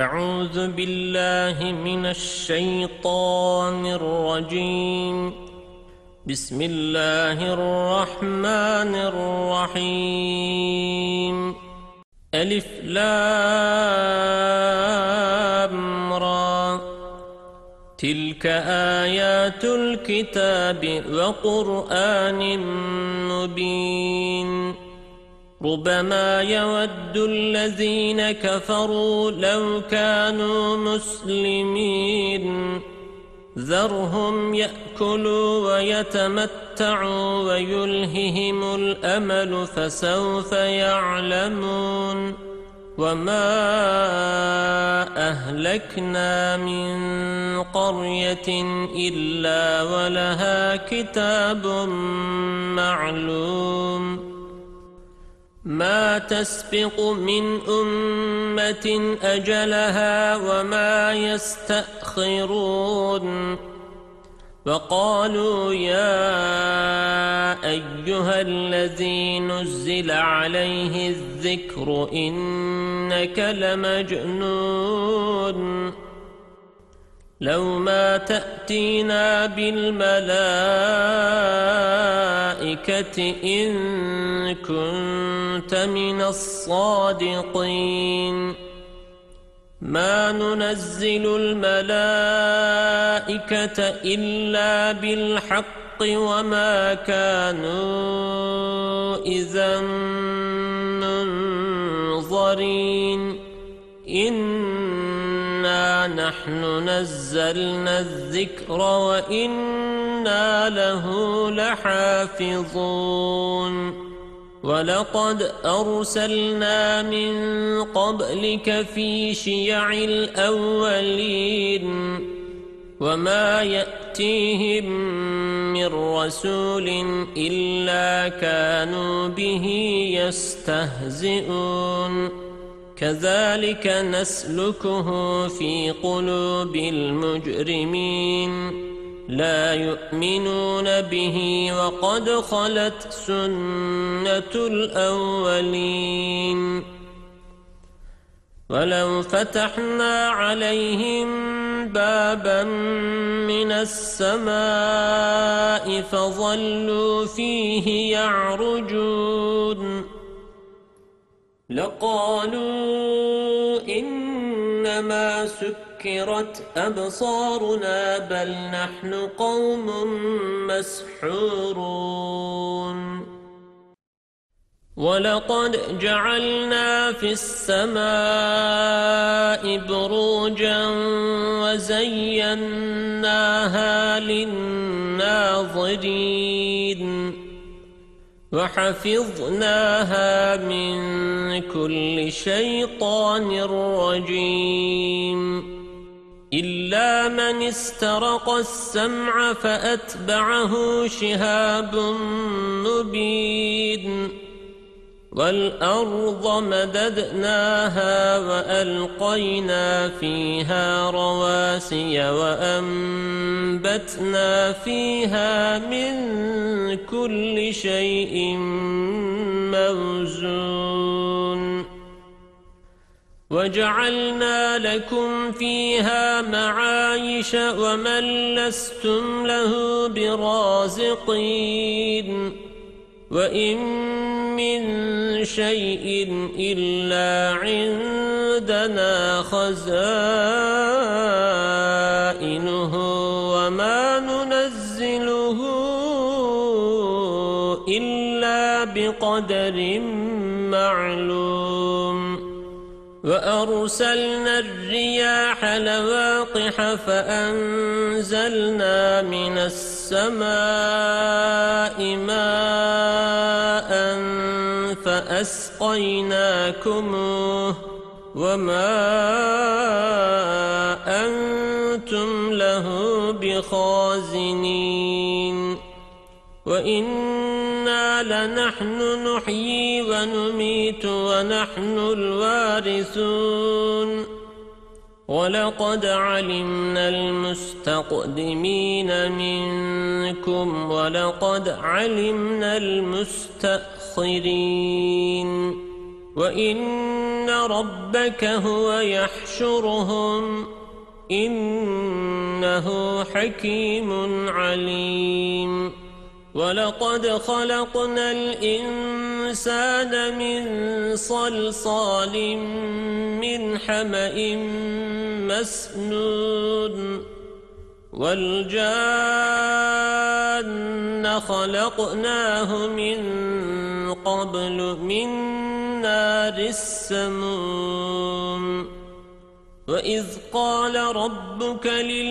أعوذ بالله من الشيطان الرجيم. بسم الله الرحمن الرحيم. ألف لام را. تلك آيات الكتاب وقرآن مبين. ربما يود الذين كفروا لو كانوا مسلمين. ذرهم يأكلوا ويتمتعوا ويلههم الأمل فسوف يعلمون. وما أهلكنا من قرية إلا ولها كتاب معلوم. ما تسبق من أمة أجلها وما يستأخرون. وقالوا يا أيها الذي نزل عليه الذكر إنك لمجنون. لو ما تأتينا بالملائكة إن كنت من الصادقين. ما ننزل الملائكة إلا بالحق وما كانوا إذا منظرين. إنا نحن نزلنا الذكر وإنا له لحافظون. ولقد أرسلنا من قبلك في شيع الأولين. وما يأتيهم من رسول إلا كانوا به يستهزئون. كذلك نسلكه في قلوب المجرمين. لا يؤمنون به وقد خلت سنة الأولين. ولو فتحنا عليهم بابا من السماء فظلوا فيه يعرجون لقالوا إنما سكرت أبصارنا بل نحن قوم مسحورون. ولقد جعلنا في السماء بروجا وزيناها للناظرين. وحفظناها من كل شيطان رجيم. إلا من استرق السمع فأتبعه شهاب مبين. والأرض مددناها وألقينا فيها رواسي وأنبتنا فيها من كل شيء موزون. وجعلنا لكم فيها معايش ومن لستم له برازقين. وإن من شيء إلا عندنا خزائنه وما ننزله إلا بقدر معلوم. وأرسلنا الرياح لواقح فأنزلنا من السماء ماء فأسقيناكموه وما أنتم له بخازنين. وإنا لنحن نحيي ونميت ونحن الوارثون. ولقد علمنا المستقدمين منكم ولقد علمنا المستأخرين. وإن ربك هو يحشرهم إنه حكيم عليم ولقد خلقنا الإنسان من صلصال من حمأ مسنون والجان خلقناه من قبل من نار السموم وإذ قال ربك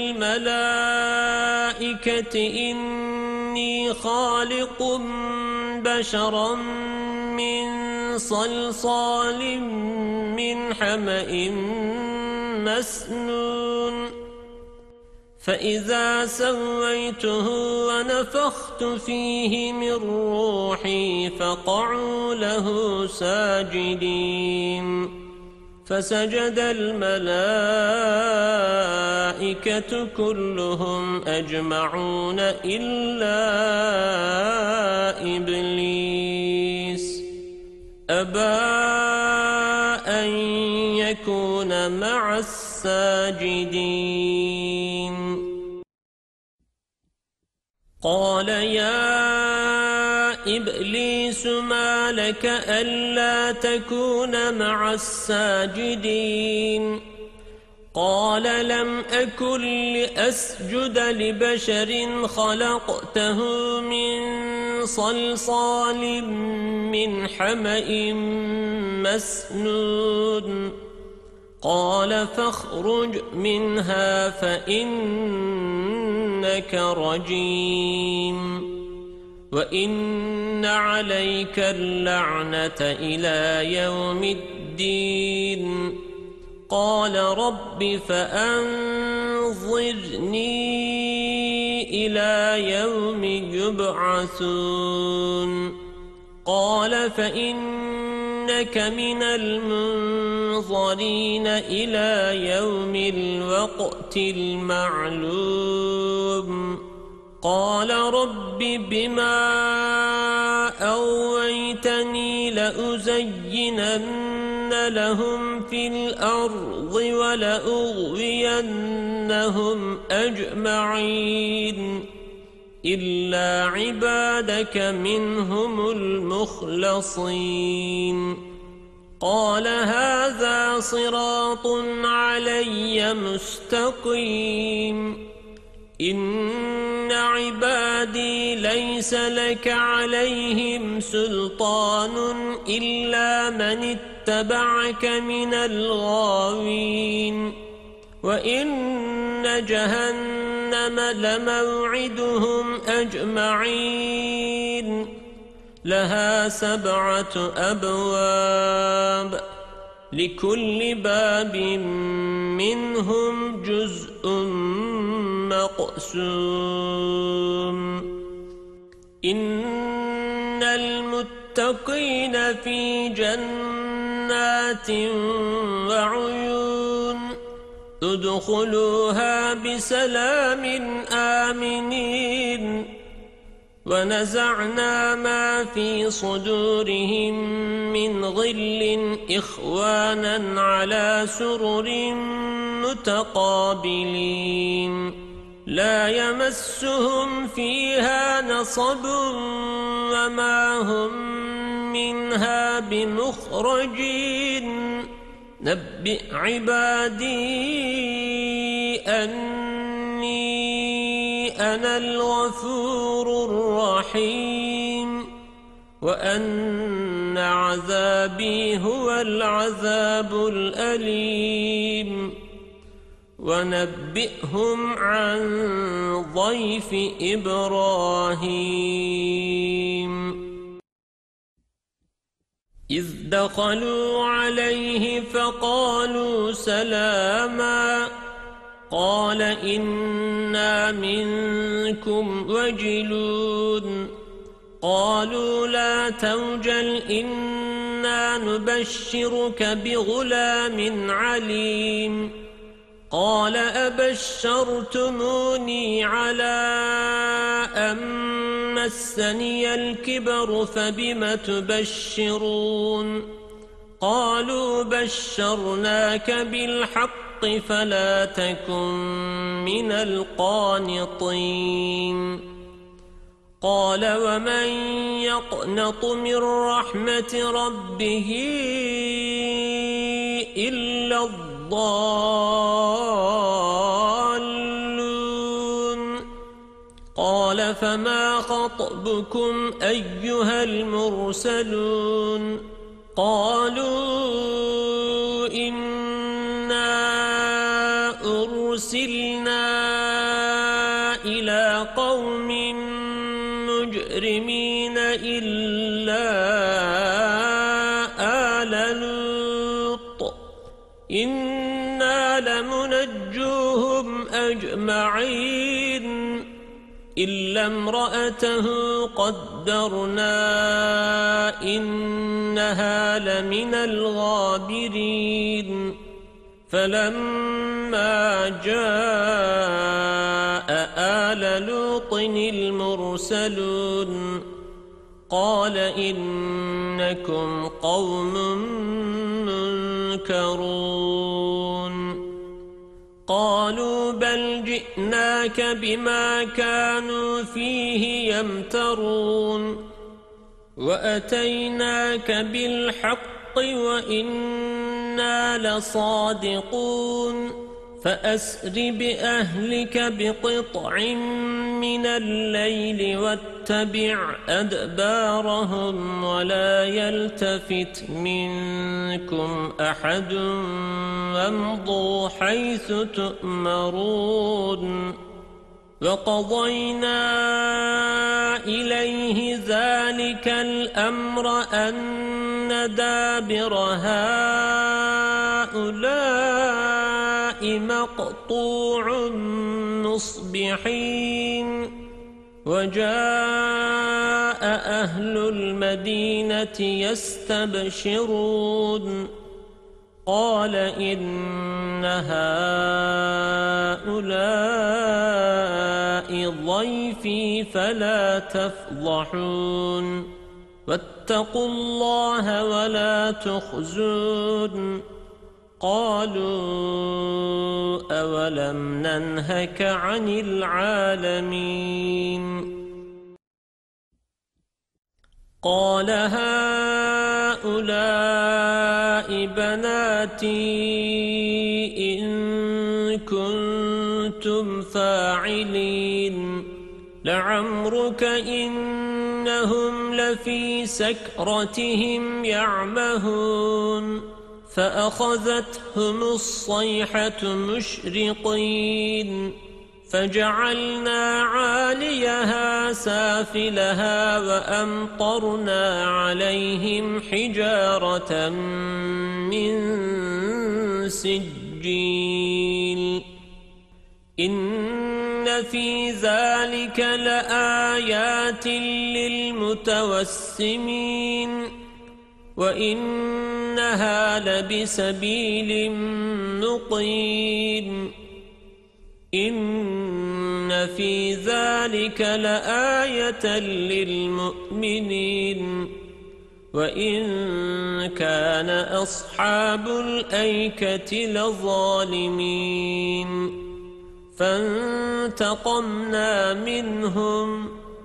للملائكة إني خالق بشرا من صلصال من حمأ مسنون فإذا سويته ونفخت فيه من روحي فقعوا له ساجدين فسجد الملائكة كلهم أجمعون إلا إبليس أبى أن يكون مع الساجدين قال يا إبليس ما لك ألا تكون مع الساجدين قال لم أكن لأسجد لبشر خلقته من صلصال من حمأ مسنون قال فاخرج منها فإنك رجيم وإن عليك اللعنة إلى يوم الدين قال رب فأنظرني إلى يوم يبعثون قال فإنك من المنظرين إلى يوم الوقت المعلوم قال رب بما أغويتني لأزينن لهم في الأرض ولأغوينهم أجمعين إلا عبادك منهم المخلصين قال هذا صراط علي مستقيم إن عبادي ليس لك عليهم سلطان إلا من اتبعك من الغاوين وإن جهنم لموعدهم أجمعين لها 7 أبواب لكل باب منهم جزء مقسوم إن المتقين في جنات وعيون ادخلوها بسلام آمنين ونزعنا ما في صدورهم من غل إخوانا على سرر متقابلين لا يمسهم فيها نصب وما هم منها بمخرجين نبئ عبادي أني أنا الغفور الرحيم وأن عذابي هو العذاب الأليم ونبئهم عن ضيف إبراهيم إذ دخلوا عليه فقالوا سلاما قال إنا منكم وجلون قالوا لا توجل إنا نبشرك بغلام عليم قال أبشرتموني على أن مسني الكبر فبم تبشرون قالوا بشرناك بالحق فلا تكن من القانطين قال ومن يقنط من رحمة ربه إلا الضالون قال فما خطبكم أيها المرسلون قالوا إنا أرسلنا إلى قوم مجرمين إلا آل لوط إنا لمنجوهم أجمعين إلا امرأته قدرنا إنها لمن الغابرين فلما جاء آل لوط المرسلون قال إنكم قوم منكرون قالوا بل جئناك بما كانوا فيه يمترون وأتيناك بالحق وإنا لصادقون فأسر بأهلك بقطع من الليل واتبع أدبارهم ولا يلتفت منكم أحد وامضوا حيث تؤمرون وقضينا إليه ذلك الأمر أن دابر هؤلاء مقطوع مصبحين وجاء أهل المدينة يستبشرون قال إن هؤلاء ضيفي فلا تفضحون واتقوا الله ولا تخزون قالوا أولم ننهك عن العالمين قال هؤلاء بناتي إن كنتم فاعلين لعمرك إنهم لفي سكرتهم يعمهون فأخذتهم الصيحة مشرقين فجعلنا عاليها سافلها وأمطرنا عليهم حجارة من سجيل إن في ذلك لآيات للمتوسمين وإنها لبسبيل مقيم إن في ذلك لآية للمؤمنين وإن كان أصحاب الأيكة لظالمين فانتقمنا منهم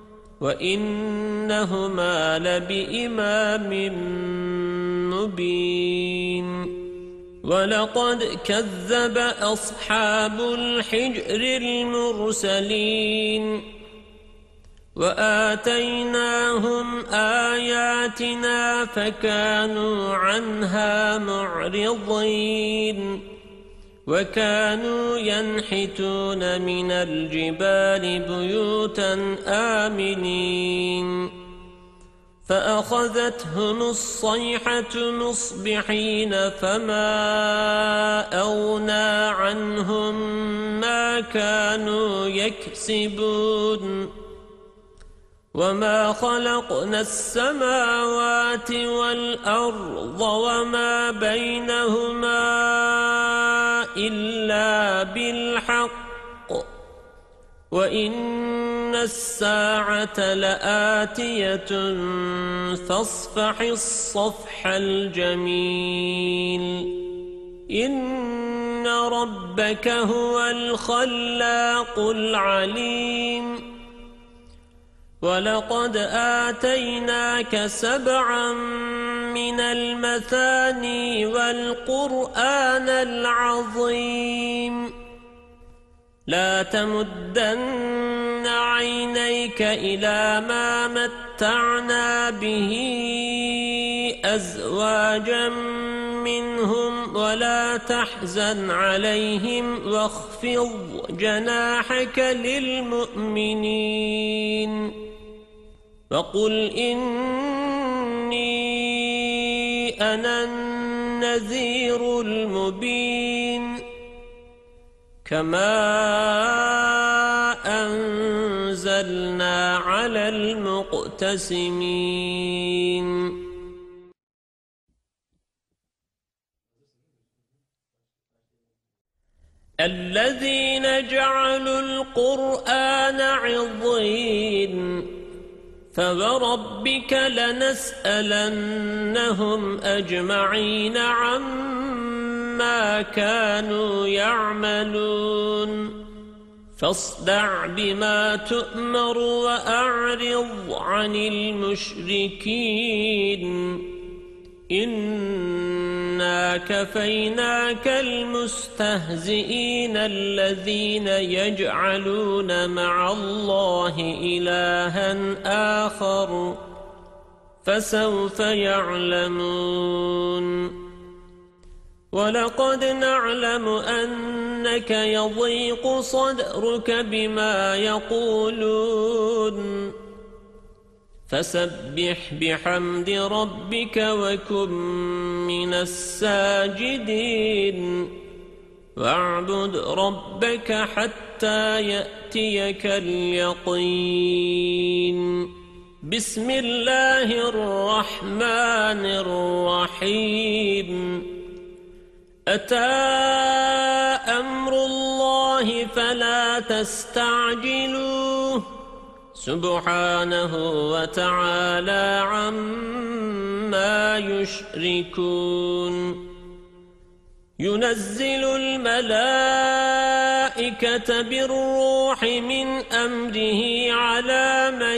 وإنهما لبإمام مبين ولقد كذب أصحاب الحجر المرسلين وآتيناهم آياتنا فكانوا عنها معرضين وكانوا ينحتون من الجبال بيوتا آمنين فأخذتهم الصيحة مصبحين فما أغنى عنهم ما كانوا يكسبون وما خلقنا السماوات والأرض وما بينهما إلا بالحق وإن الساعة لآتية فاصفح الصفح الجميل إن ربك هو الخلاق العليم ولقد آتيناك 7 من المثاني والقرآن العظيم لا تمدن عينيك إلى ما متعنا به أزواجا منهم ولا تحزن عليهم واخفض جناحك للمؤمنين وقل إني أنا النذير المبين كما أنزلنا على المقتسمين الذين جعلوا القرآن عضين فوربك لنسألنهم أجمعين عما كانوا يعملون فاصدع بما تؤمر وأعرض عن المشركين إنا كفيناك المستهزئين الذين يجعلون مع الله إلها آخر فسوف يعلمون ولقد نعلم أنك يضيق صدرك بما يقولون فسبح بحمد ربك وكن من الساجدين واعبد ربك حتى يأتيك اليقين بسم الله الرحمن الرحيم أتى أمر الله فلا تستعجلوه سبحانه وتعالى عما يشركون ينزل الملائكة بالروح من أمره على من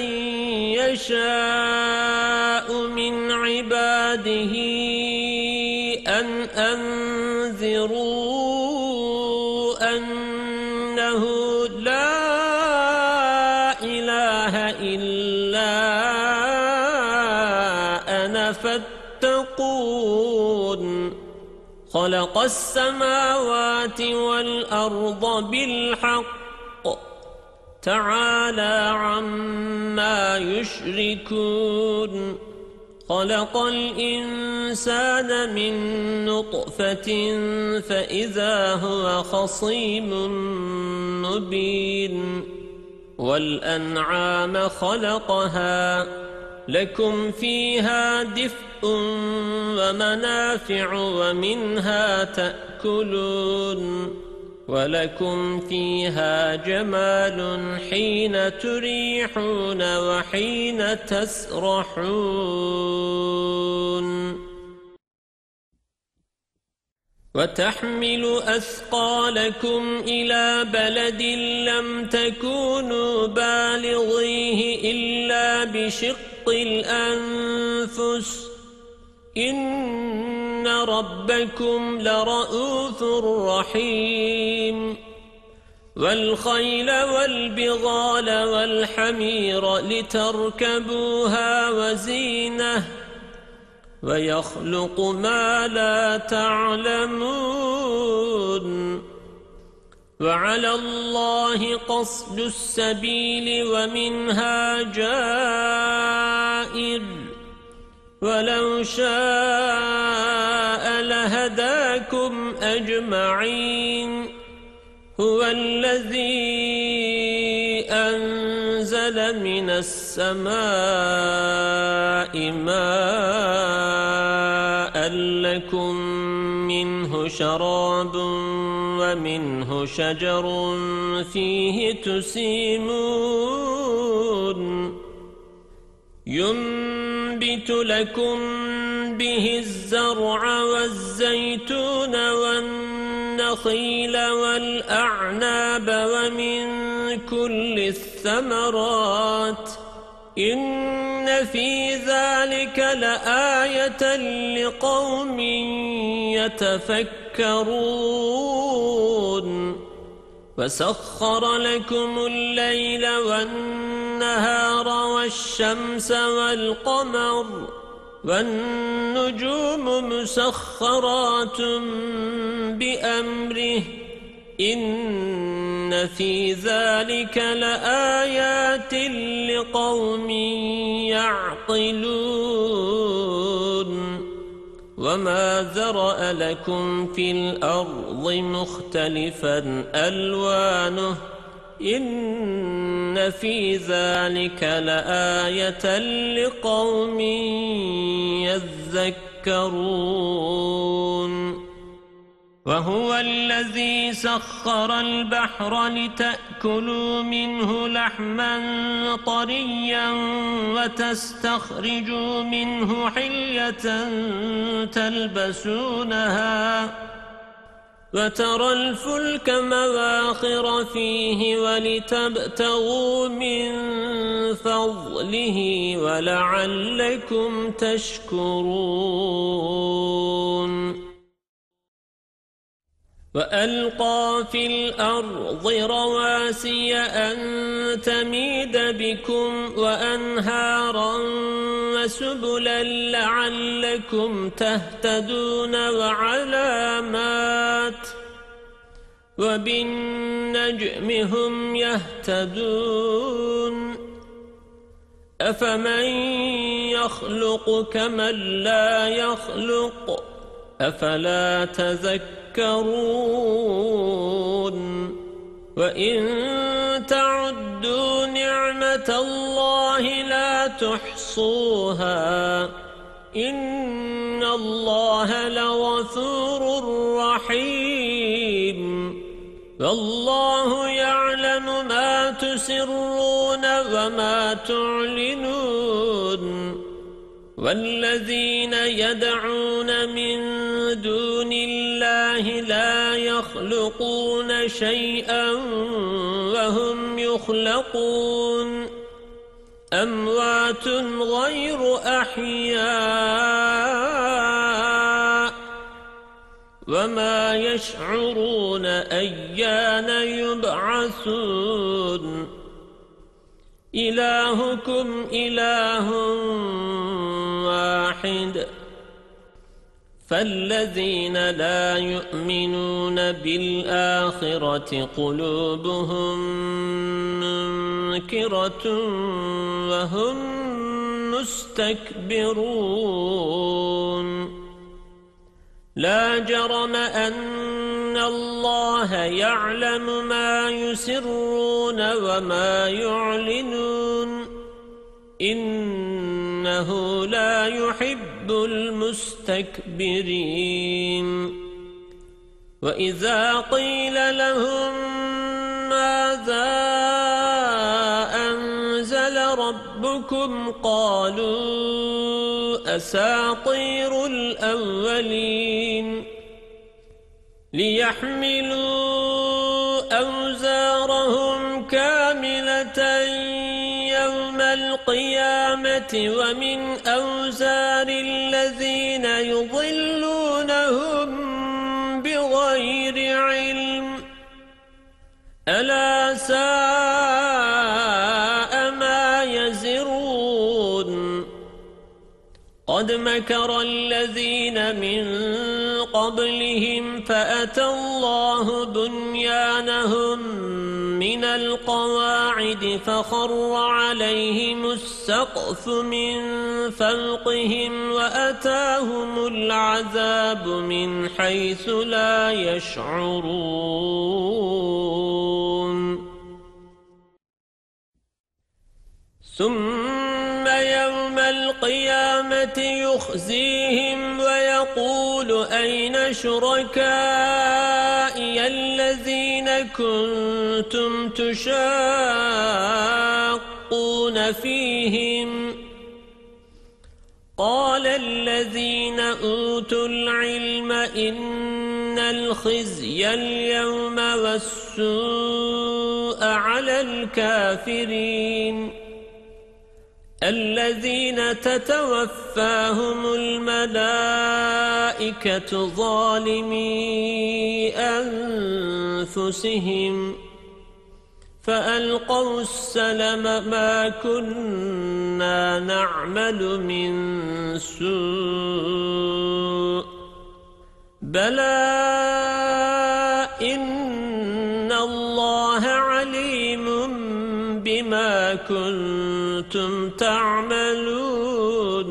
يشاء من عباده أن أنذروا أنه لا إله إلا أنا فاتقون خلق السماوات والأرض بالحق تعالى عما يشركون خلق الإنسان من نطفة فإذا هو خصيم مبين والأنعام خلقها لكم فيها دفء ومنافع ومنها تأكلون ولكم فيها جمال حين تريحون وحين تسرحون وتحمل أثقالكم إلى بلد لم تكونوا بالغيه إلا بشق الأنفس إن ربكم لرؤوف رحيم والخيل والبغال والحمير لتركبوها وزينة ويخلق ما لا تعلمون وعلى الله قصد السبيل ومنها جائر ولو شاء لهداكم أجمعين هو الذي أنزل من السماء ماء لكم منه شراب ومنه شجر فيه تسيمون ينبت لكم به الزرع والزيتون والنخيل والأعناب ومن كل الثمرات إن في ذلك لآية لقوم يتفكرون وسخر لكم الليل والنهار والشمس والقمر والنجوم مسخرات بأمره إن في ذلك لآيات لقوم يعقلون وما ذرأ لكم في الأرض مختلفا ألوانه إن في ذلك لآية لقوم يذكرون وهو الذي سخر البحر لتأكلوا منه لحما طريا وتستخرجوا منه حلية تلبسونها وترى الفلك مواخر فيه ولتبتغوا من فضله ولعلكم تشكرون وألقى في الأرض رواسي أن تميد بكم وأنهارا وسبلا لعلكم تهتدون وعلامات وبالنجم هم يهتدون أفمن يخلق كمن لا يخلق أفلا تذكرون وإن تعدوا نعمة الله لا تحصوها إن الله لغفور رحيم والله يعلم ما تسرون وما تعلنون والذين يدعون من دون الله لا يخلقون شيئا وهم يخلقون أموات غير أحياء وما يشعرون أيان يبعثون إلهكم إله واحد فالذين لا يؤمنون بالآخرة قلوبهم منكرة وهم مستكبرون لا جرم أن الله يعلم ما يسرون وما يعلنون إنه لا يحب المستكبرين وإذا قيل لهم ماذا أنزل ربكم قالوا أساطير الأولين ليحملوا أوزارهم كاملة يوم القيامة ومن أوزار الذين يضلونهم بغير علم ألا ساء ما يزرون قد مكر الذين من قبلهم فأتى الله بنيانهم من القواعد فخر عليهم السقف من فوقهم وأتاهم العذاب من حيث لا يشعرون ثم يوم القيامة يخزيهم ويقول أين شركائي الذين كنتم تشاقون فيهم قال الذين أوتوا العلم إن الخزي اليوم والسوء على الكافرين الذين تتوفاهم الملائكة ظالمي أنفسهم فألقوا السلم ما كنا نعمل من سوء بلى إن الله عليم بما كنتم تعملون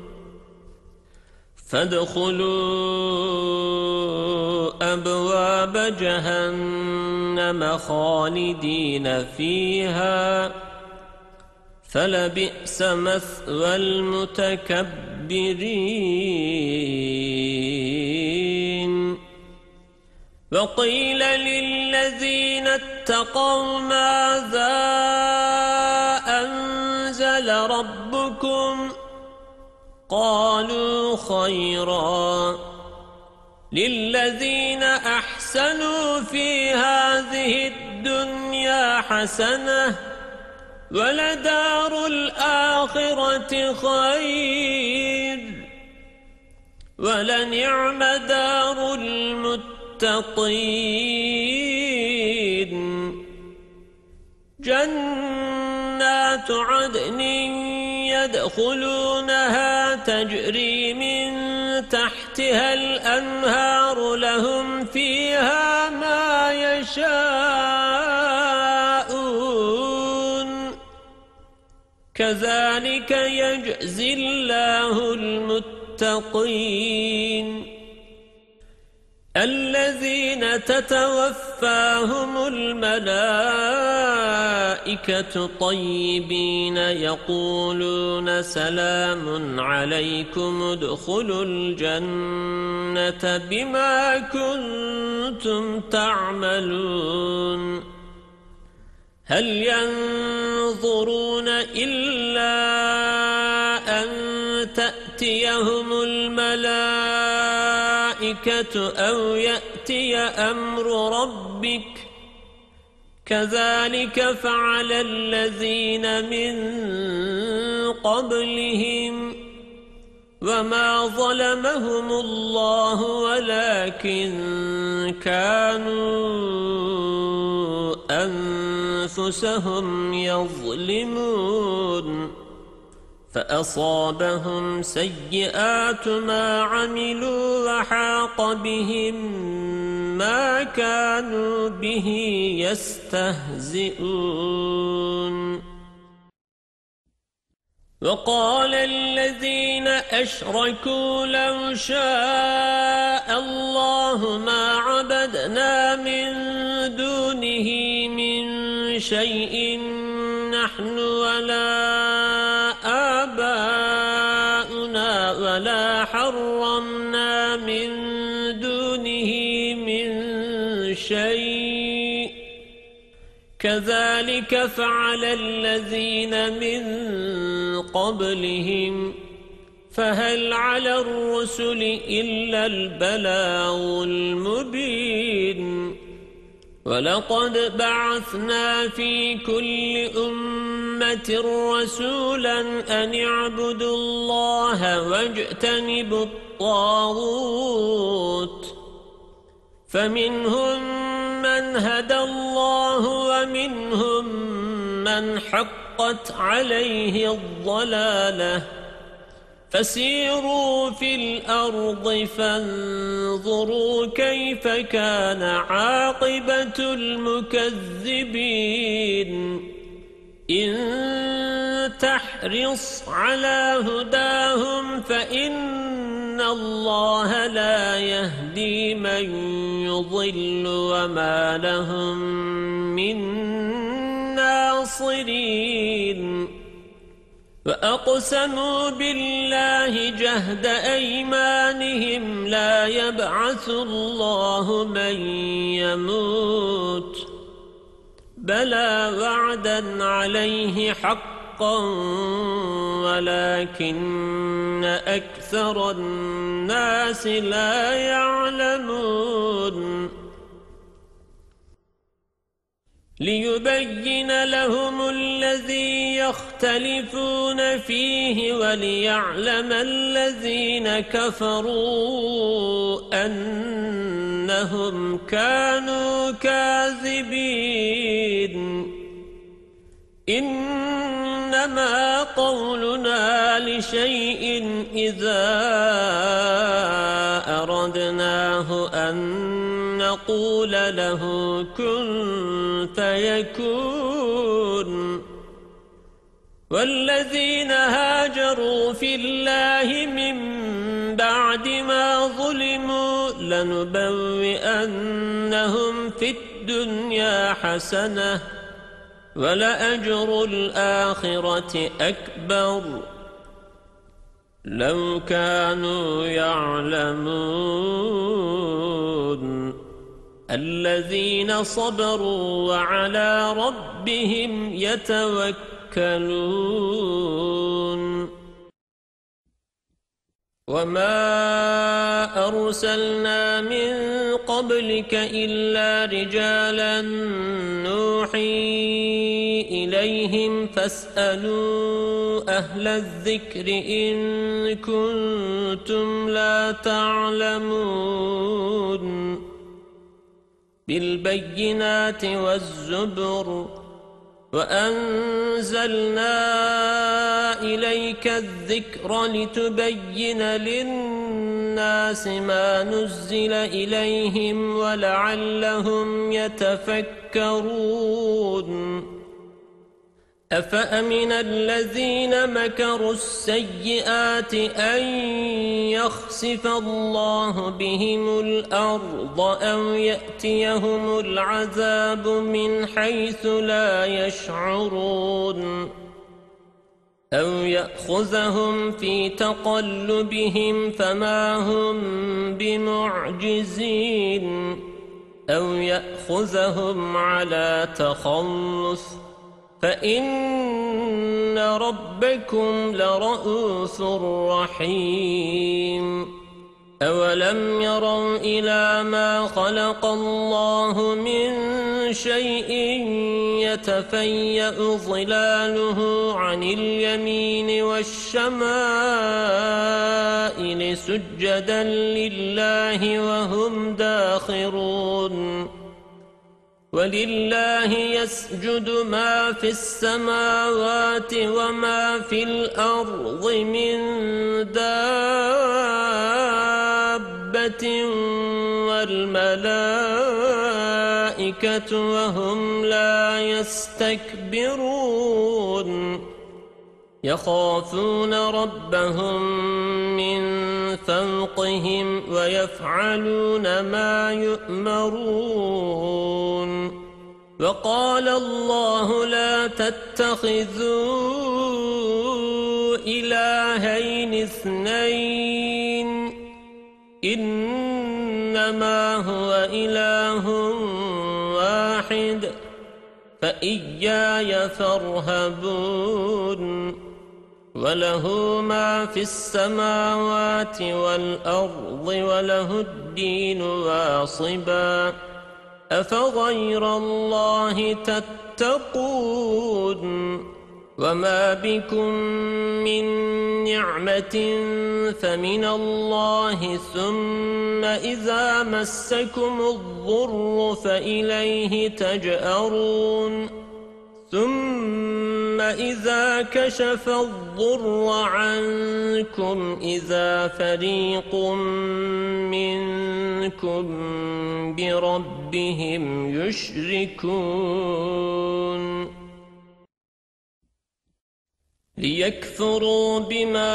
فادخلوا أبواب جهنم خالدين فيها فلبئس مثوى المتكبرين وقيل للذين اتقوا ماذا أنزل ربكم قالوا خيرا للذين أحسنوا في هذه الدنيا حسنة ولدار الآخرة خير ولنعم دار المتقين جنات عدن يدخلونها تجري من تحتها الأنهار لهم فيها ما يشاءون كذلك يجزي الله المتقين الذين تتوفاهم الملائكة طيبين يقولون سلام عليكم ادخلوا الجنة بما كنتم تعملون هل ينظرون إلا أن تأتيهم الملائكة أو يأتي أمر ربك كذلك فعل الذين من قبلهم وما ظلمهم الله ولكن كانوا أنفسهم يظلمون فأصابهم سيئات ما عملوا وحاق بهم ما كانوا به يستهزئون وقال الذين أشركوا لو شاء الله ما عبدنا من دونه من شيء نحن ولا آباؤنا ولا حرمنا من دونه من شيء كذلك فعل الذين من قبلهم فهل على الرسل إلا البلاغ المبين ولقد بعثنا في كل أمة رسولا أن اعبدوا الله واجتنبوا الطاغوت فمنهم من هدى الله ومنهم من حقت عليه الضلالة فسيروا في الأرض فانظروا كيف كان عاقبة المكذبين إن تحرص على هداهم فإن الله لا يهدي من يضل وما لهم من ناصرين وأقسموا بالله جهد أيمانهم لا يبعث الله من يموت بلى وعدا عليه حقا ولكن أكثر الناس لا يعلمون ليبين لهم الذي يختلفون فيه وليعلم الذين كفروا أنهم كانوا كاذبين إنما قولنا لشيء إذا أردناه أن نقول له كن فيكون والذين هاجروا في الله من بعد ما ظلموا لنبوئنهم في الدنيا حسنة ولأجر الآخرة أكبر لو كانوا يعلمون الذين صبروا وعلى ربهم يتوكلون وما أرسلنا من قبلك إلا رجالا نوحي إليهم فاسألوا أهل الذكر إن كنتم لا تعلمون بالبينات والزبر وأنزلنا إليك الذكر لتبين للناس ما نزل إليهم ولعلهم يتفكرون أفأمن الذين مكروا السيئات أن يخسف الله بهم الأرض أو يأتيهم العذاب من حيث لا يشعرون أو يأخذهم في تقلبهم فما هم بمعجزين أو يأخذهم على تخلص فإن ربكم لرؤوف رحيم أولم يروا إلى ما خلق الله من شيء يتفيأ ظلاله عن اليمين والشمائل سجدا لله وهم داخرون ولله يسجد ما في السماوات وما في الأرض من دابة والملائكة وهم لا يستكبرون يخافون ربهم من فوقهم ويفعلون ما يؤمرون وقال الله لا تتخذوا إلهين اثنين إنما هو إله واحد فإياي فارهبون وله ما في السماوات والأرض وله الدين واصبا أفغير الله تتقون وما بكم من نعمة فمن الله ثم إذا مسكم الضر فإليه تجأرون ثم إذا كشف الضر عنكم إذا فريق منكم بربهم يشركون ليكفروا بما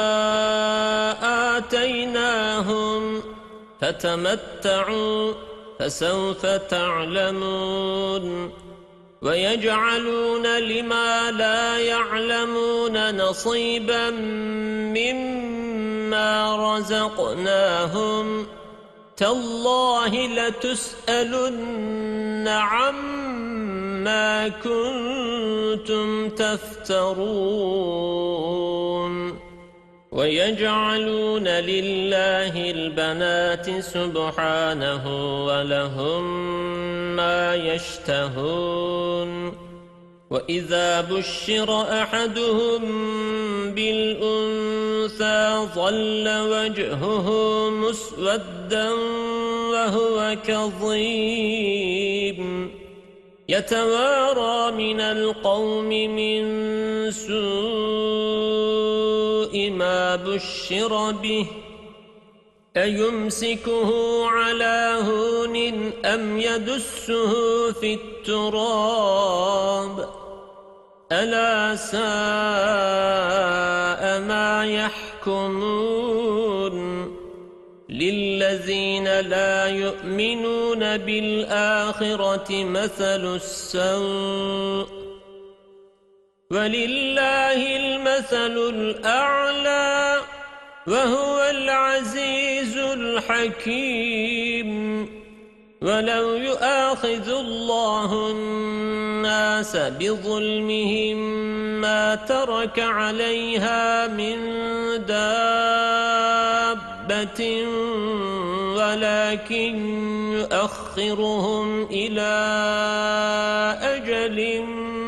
آتيناهم فتمتعوا فسوف تعلمون ويجعلون لما لا يعلمون نصيبا مما رزقناهم تالله لتسألن عما كنتم تفترون ويجعلون لله البنات سبحانه ولهم ما يشتهون وإذا بشر أحدهم بالأنثى ظل وجهه مسودا وهو كظيم يتوارى من القوم من سوء ما بشر به أيمسكه على هون أم يدسه في التراب ألا ساء ما يحكمون للذين لا يؤمنون بالآخرة مثل السوء ولله المثل الأعلى وهو العزيز الحكيم ولو يؤاخذ الله الناس بظلمهم ما ترك عليها من دابة ولكن يؤخرهم إلى أجل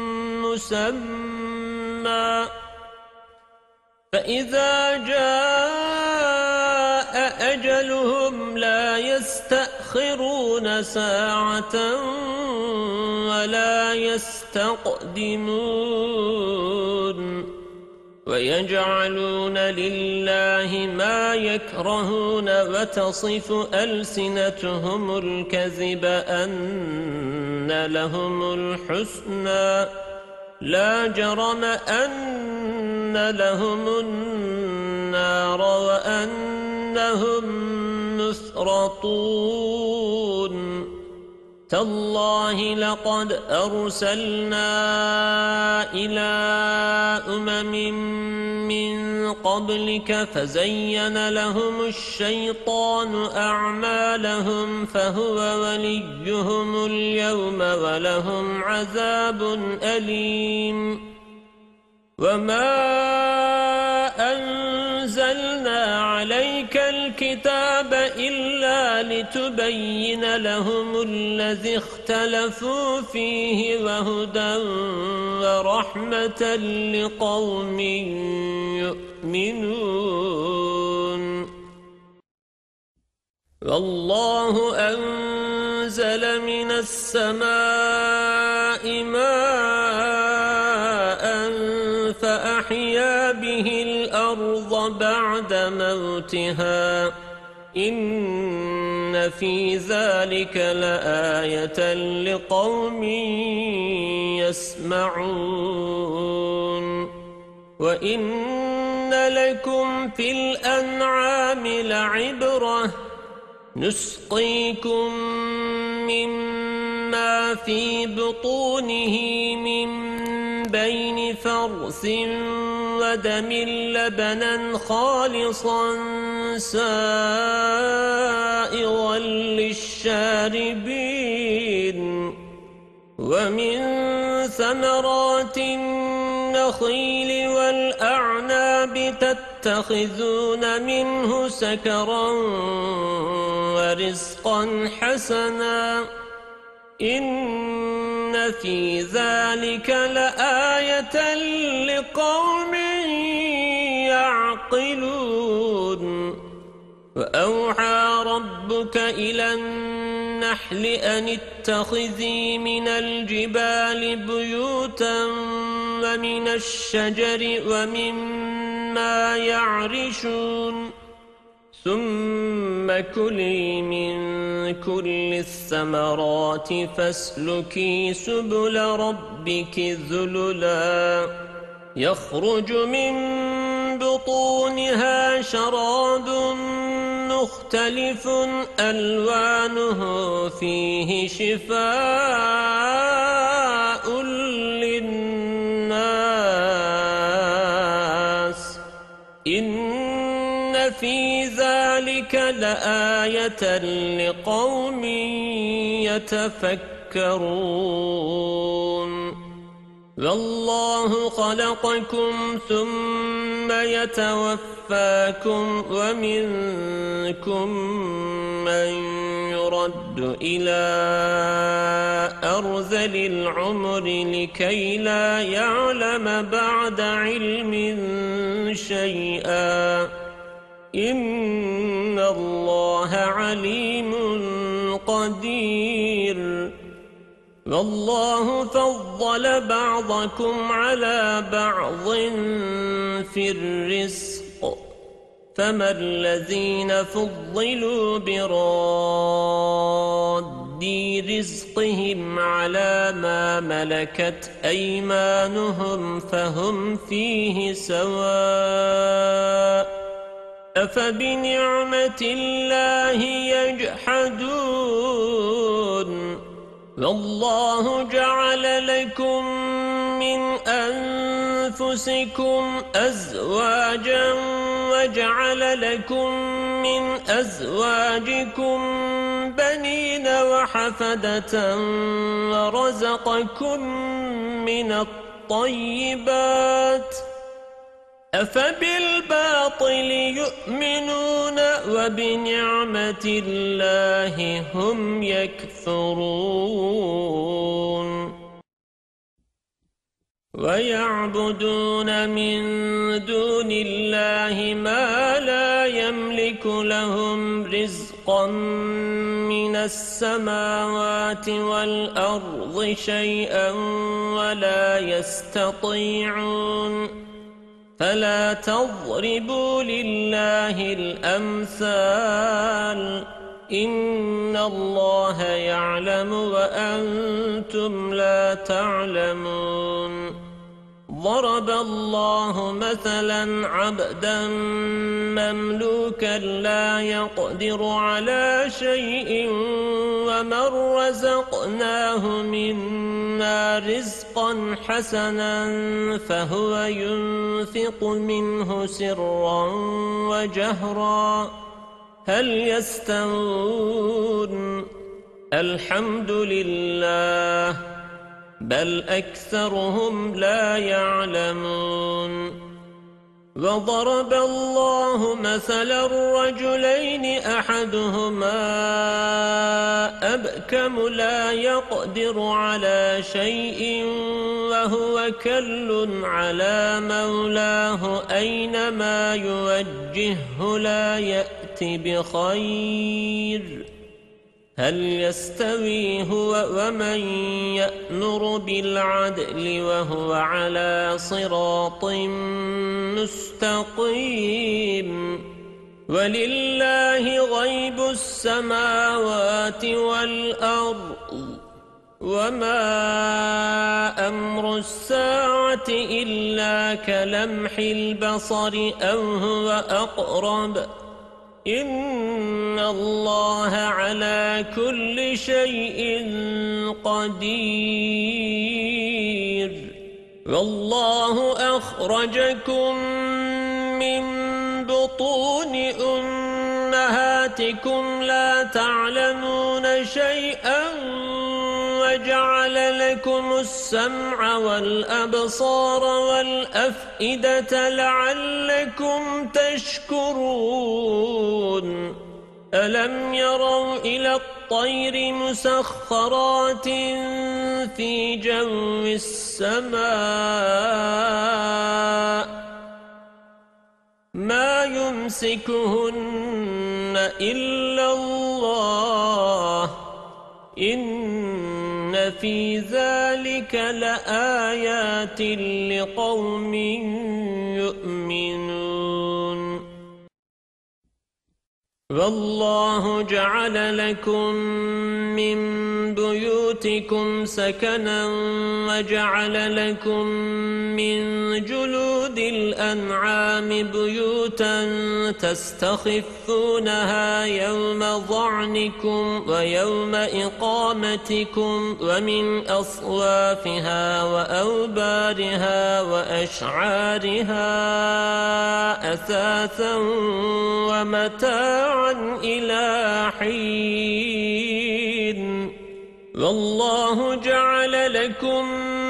مسمى فإذا جاء أجلهم لا يستأخرون ساعة ولا يستقدمون ويجعلون لله ما يكرهون وتصف ألسنتهم الكذب أن لهم الحسنى لا جرم أن لهم النار وأنهم مفرطون تالله لقد أرسلنا إلى من قبلك فزين لهم الشيطان أعمالهم فهو وليهم اليوم ولهم عذاب أليم وما أنزلنا عليك الكتاب إلا لتبين لهم الذي اختلفوا فيه وهدى ورحمة لقوم يؤمنون والله أنزل من السماء ماء فأحيا به الأرض بعد موتها إن في ذلك لآية لقوم يسمعون وإن لكم في الأنعام لعبرة نسقيكم مما في بطونه من بين فرث ودم لبنا خالصا سائغا للشاربين ومن ثمرات النخيل والأعناب تتخذون منه سكرا ورزقا حسنا إن في ذلك لآية لقوم يعقلون وأوحى ربك إلى النحل أن اتخذي من الجبال بيوتا ومن الشجر ومما يعرشون ثم كلي من كل الثمرات فاسلكي سبل ربك ذللا يخرج من بطونها شراب مختلف ألوانه فيه شفاء في ذلك لآية لقوم يتفكرون والله خلقكم ثم يتوفاكم ومنكم من يرد إلى أرذل العمر لكي لا يعلم بعد علم شيئا إن الله عليم قدير والله فضل بعضكم على بعض في الرزق فما الذين فضلوا براد رزقهم على ما ملكت أيمانهم فهم فيه سواء أفبنعمة الله يجحدون والله جعل لكم من أنفسكم أزواجا وجعل لكم من أزواجكم بنين وحفدة ورزقكم من الطيبات أفبالباطل يؤمنون وبنعمة الله هم يكفرون ويعبدون من دون الله ما لا يملك لهم رزقا من السماوات والأرض شيئا ولا يستطيعون فلا تضربوا لله الأمثال إن الله يعلم وأنتم لا تعلمون ضرب الله مثلا عبدا مملوكا لا يقدر على شيء ومن رزقناه منا رزقا حسنا فهو ينفق منه سرا وجهرا هل يستوون الحمد لله بل أكثرهم لا يعلمون وضرب الله مثلا الرجلين أحدهما أبكم لا يقدر على شيء وهو كل على مولاه أينما يوجهه لا يأتي بخير هل يستوي هو ومن يأمر بالعدل وهو على صراط مستقيم ولله غيب السماوات والأرض وما أمر الساعة إلا كلمح البصر أو هو أقرب إن الله على كل شيء قدير والله أخرجكم من بطون أمهاتكم لا تعلمون شيئا وجعل لكم السمع والأبصار والأفئدة لعلكم تشكرون ألم يروا إلى الطير مسخرات في جو السماء ما يمسكهن إلا الله إن في ذلك لآيات لقوم يؤمنون والله جعل لكم من بيوتكم بيوتكم سكنا وجعل لكم من جلود الأنعام بيوتا تستخفونها يوم ظعنكم ويوم إقامتكم ومن أصوافها وأوبارها وأشعارها أثاثا ومتاعا إلى حين والله جعل لكم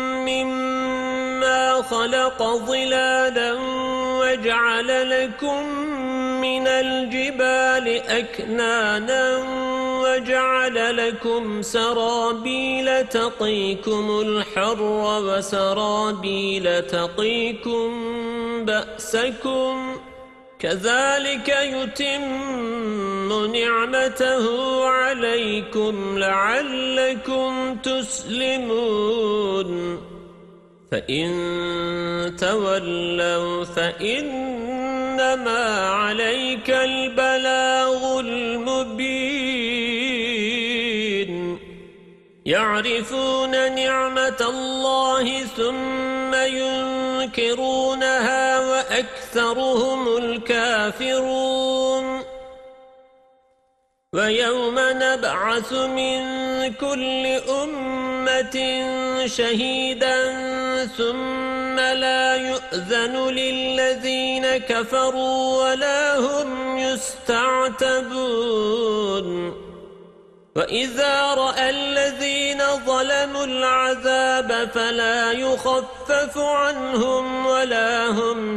مما خلق ظلالا وجعل لكم من الجبال أكنانا وجعل لكم سرابيل تقيكم الحر وسرابيل تقيكم بأسكم كذلك يتم نعمته عليكم لعلكم تسلمون فإن تولوا فإنما عليك البلاغ المبين يعرفون نعمة الله ثم ينكرونها وأكثرهم الكافرون ويوم نبعث من كل أمة شهيدا ثم لا يؤذن للذين كفروا ولا هم يستعتبون وإذا رأى الذين ظلموا العذاب فلا يخفف عنهم ولا هم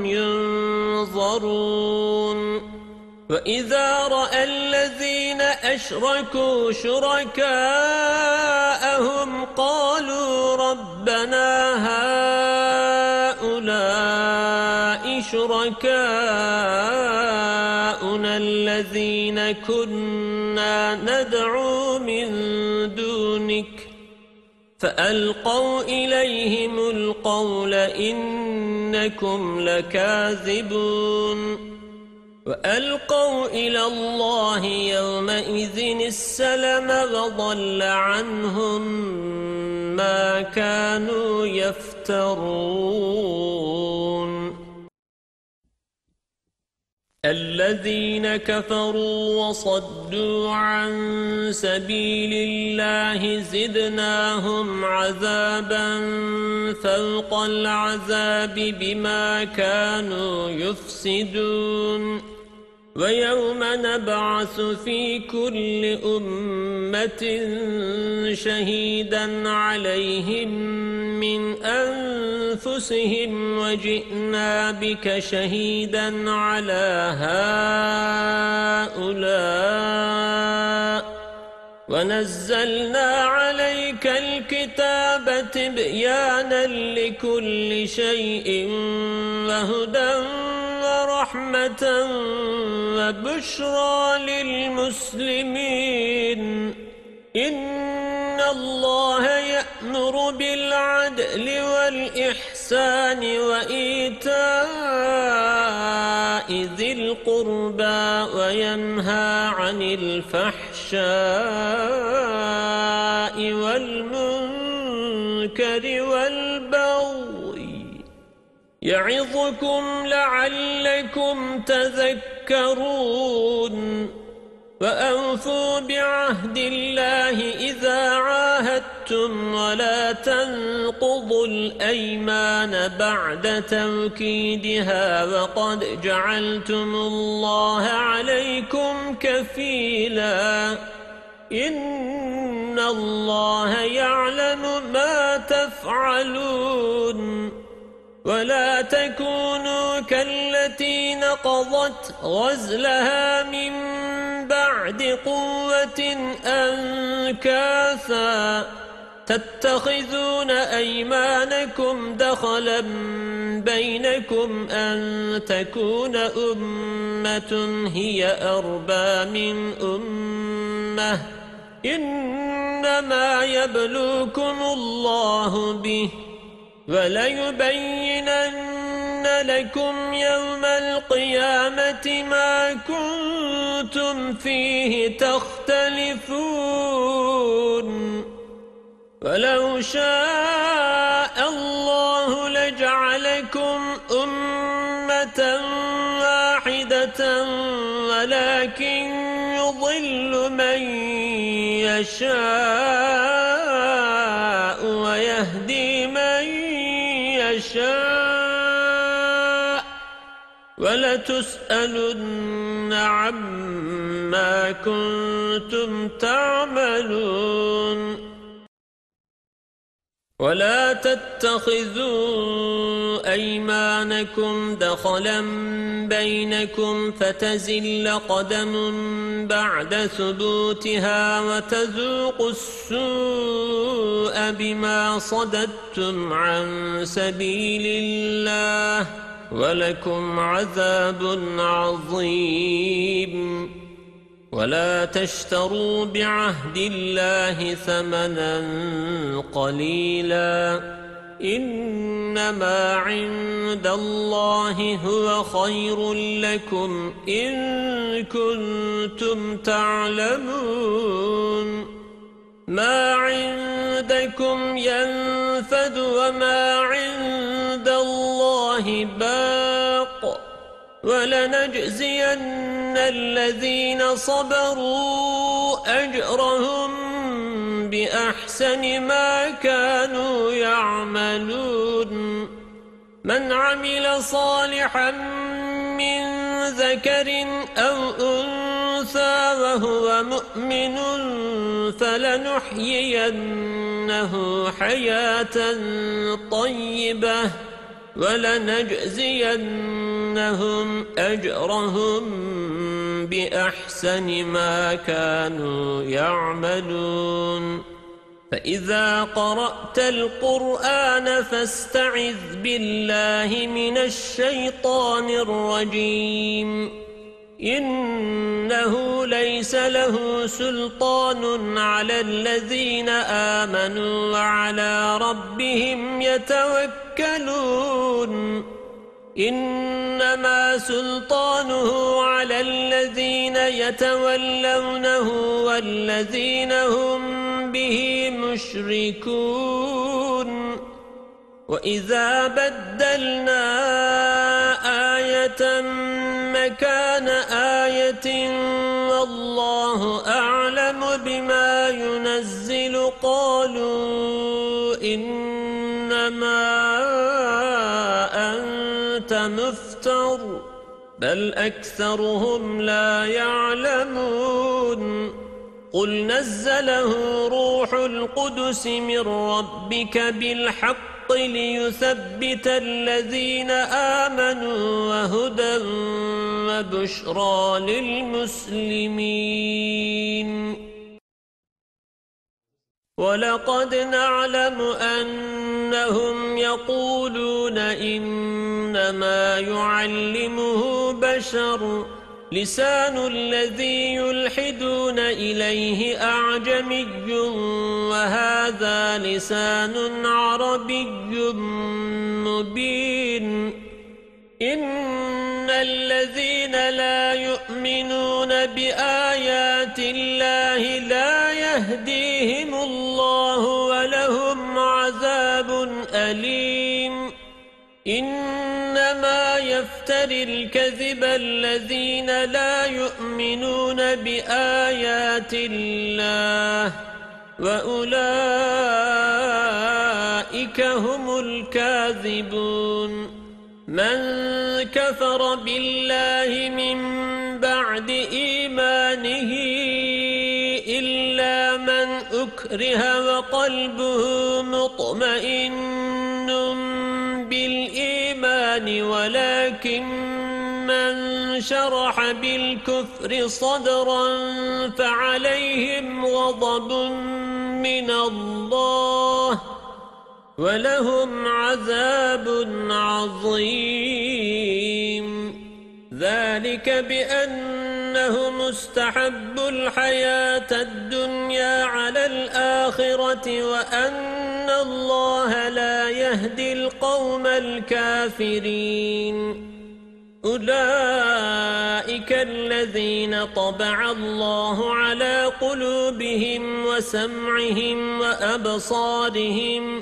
ينظرون وإذا رأى الذين أشركوا شركاءهم قالوا ربنا هؤلاء شركاؤنا الذين كنا ندعو من دونك فألقوا إليهم القول إنكم لكاذبون وألقوا إلى الله يومئذ السلم وضل عنهم ما كانوا يفترون الذين كفروا وصدوا عن سبيل الله زدناهم عذابا فوق العذاب بما كانوا يفسدون ويوم نبعث في كل أمة شهيدا عليهم من أنفسهم وجئنا بك شهيدا على هؤلاء ونزلنا عليك الكتاب تبيانا لكل شيء وهدى ورحمة وبشرى للمسلمين إن الله يأمر بالعدل والإحسان وإيتاء ذي القربى وينهى عن الفحشاء والمنكر والبغي يعظكم لعلكم تذكرون وأوفوا بعهد الله إذا عاهدتم ولا تنقضوا الأيمان بعد توكيدها وقد جعلتم الله عليكم كفيلا إن الله يعلم ما تفعلون ولا تكونوا كالتي نقضت غزلها من بعد قوة أنكاثا تتخذون أيمانكم دخلا بينكم أن تكون أمة هي أربى من أمة إنما يبلوكم الله به وليبينن لكم يوم القيامة ما كنتم فيه تختلفون ولو شاء الله لجعلكم أمة واحدة ولكن يضل من يشاء ويهدي من يشاء ولتسألن عما كنتم تعملون ولا تتخذوا أيمانكم دخلا بينكم فتزل قدم بعد ثبوتها وتذوقوا السوء بما صددتم عن سبيل الله ولكم عذاب عظيم ولا تشتروا بعهد الله ثمنا قليلا إنما عند الله هو خير لكم إن كنتم تعلمون ما عندكم ينفد وما عند الله باق ولنجزين الذين صبروا أجرهم بأحسن ما كانوا يعملون من عمل صالحا من ذكر أو أنثى وهو مؤمن فلنحيينه حياة طيبة ولنجزينهم أجرهم بأحسن ما كانوا يعملون فإذا قرأت القرآن فاستعذ بالله من الشيطان الرجيم إنه ليس له سلطان على الذين آمنوا وعلى ربهم يتوكلون إنما سلطانه على الذين يتولونه والذين هم به مشركون وإذا بدلنا آية مكان آية والله أعلم بما ينزل قالوا إنما أنت مفتر بل أكثرهم لا يعلمون قل نزله روح القدس من ربك بالحق ليثبت الذين آمنوا وهدى وبشرى للمسلمين ولقد نعلم أنهم يقولون إنما يعلمه بشر لسان الذي يلحدون إليه أعجمي وهذا لسان عربي مبين إن الذين لا يؤمنون بآيات الله لا يهديهم الله ولهم عذاب أليم إنما يفتري الكذب الذين لا يؤمنون بآيات الله وأولئك هم الكاذبون من كفر بالله من بعد إيمانه إلا من أكره وقلبه مطمئن بالإيمان ولكن من شرح بالكفر صدرا فعليهم غضب من الله ولهم عذاب عظيم ذلك بأنهم استحبوا الحياة الدنيا على الآخرة وأن الله لا يهدي القوم الكافرين أولئك الذين طبع الله على قلوبهم وسمعهم وأبصارهم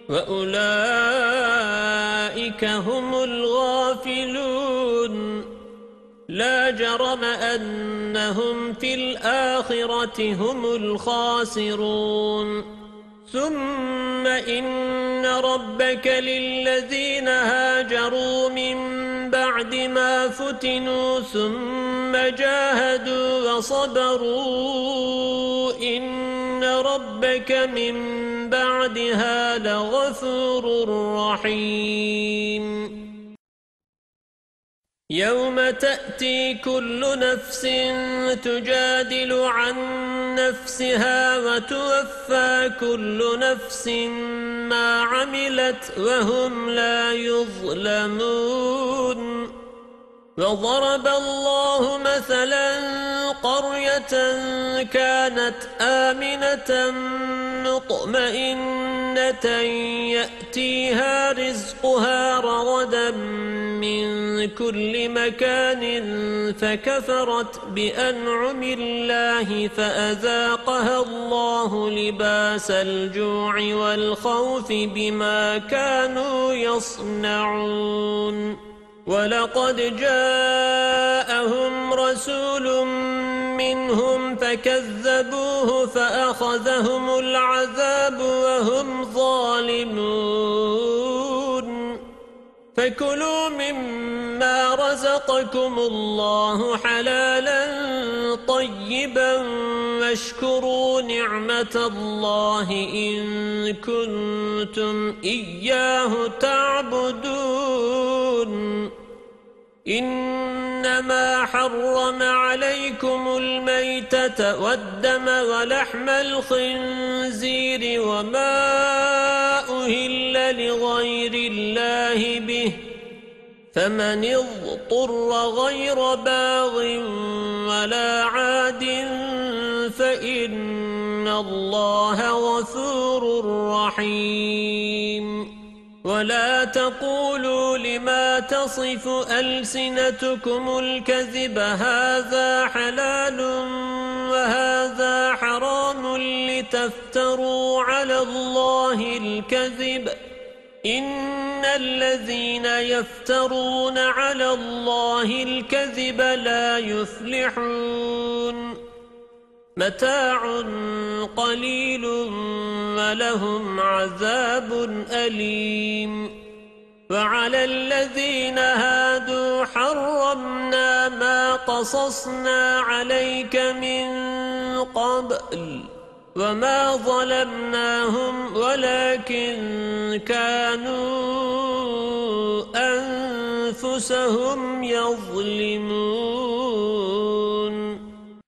وأولئك هم الغافلون لا جرم أنهم في الآخرة هم الخاسرون ثم إن ربك للذين هاجروا من بعد ما فتنوا ثم جاهدوا وصبروا إن ربك من بعدها لغفور رحيم يوم تأتي كل نفس تجادل عن نفسها وتوفى كل نفس ما عملت وهم لا يظلمون وضرب الله مثلا قرية كانت آمنة مطمئنة يأتيها رزقها رغدا من كل مكان فكفرت بأنعم الله فأذاقها الله لباس الجوع والخوف بما كانوا يصنعون ولقد جاءهم رسول منهم فكذبوه فأخذهم العذاب وهم ظالمون فكلوا مما رزقكم الله حلالا طيبا واشكروا نعمة الله إن كنتم إياه تعبدون إنما حرم عليكم الميتة والدم ولحم الخنزير وما أهل لغير الله به فمن اضطر غير باغ ولا عاد فإن الله غفور رحيم ولا تقولوا لما تصف ألسنتكم الكذب هذا حلال وهذا حرام لتفتروا على الله الكذب إن الذين يفترون على الله الكذب لا يفلحون متاع قليل ولهم عذاب أليم وعلى الذين هادوا حرمنا ما قصصنا عليك من قبل وما ظلمناهم ولكن كانوا أنفسهم يظلمون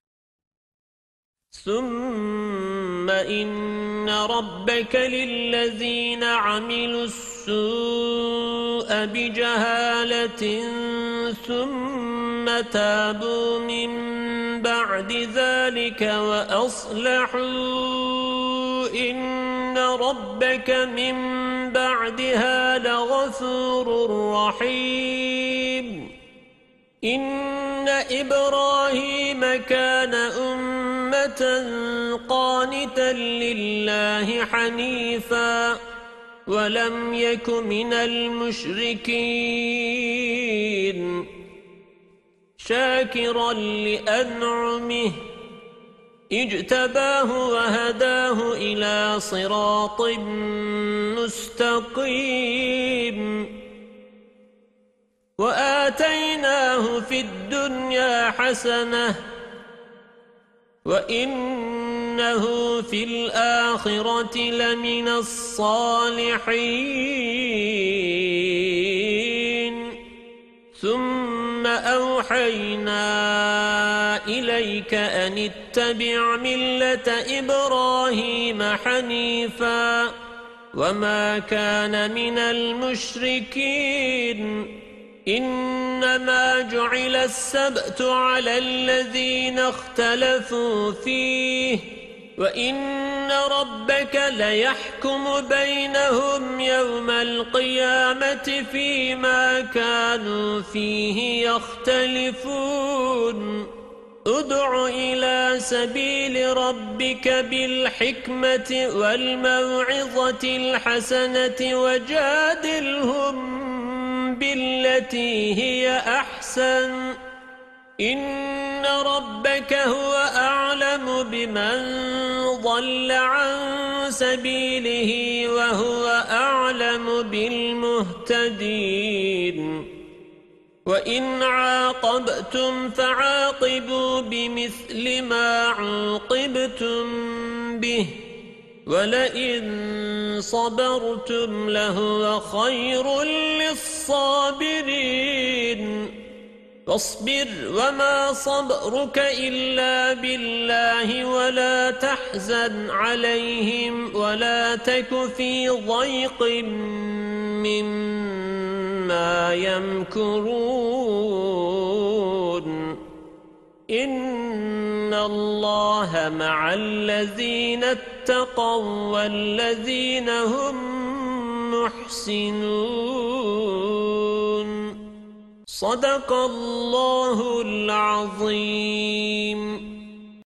ثم إن ربك للذين عملوا السوء بجهالة ثم تابوا من بعد ذلك وأصلحوا إن ربك من بعدها لغفور رحيم إن إبراهيم كان أمة قانتا لله حنيفا ولم يك من المشركين شاكرا لأنعمه اجتباه وهداه إلى صراط مستقيم وآتيناه في الدنيا حسنة وإنه في الآخرة لمن الصالحين ثم أوحينا إليك أن اتبع ملة إبراهيم حنيفا وما كان من المشركين إنما جعل السبت على الذين اختلفوا فيه وإن ربك ليحكم بينهم يوم يوم القيامة فيما كانوا فيه يختلفون ادع إلى سبيل ربك بالحكمة والموعظة الحسنة وجادلهم بالتي هي أحسن إن ربك هو أعلم بمن ضل عن سبيله وهو أعلم بالمهتدين وإن عاقبتم فعاقبوا بمثل ما عوقبتم به ولئن صبرتم لهو خير للصابرين فاصبر وما صبرك إلا بالله ولا تحزن عليهم ولا تك في ضيق مما يمكرون إن الله مع الذين اتقوا والذين هم محسنون صدق الله العظيم.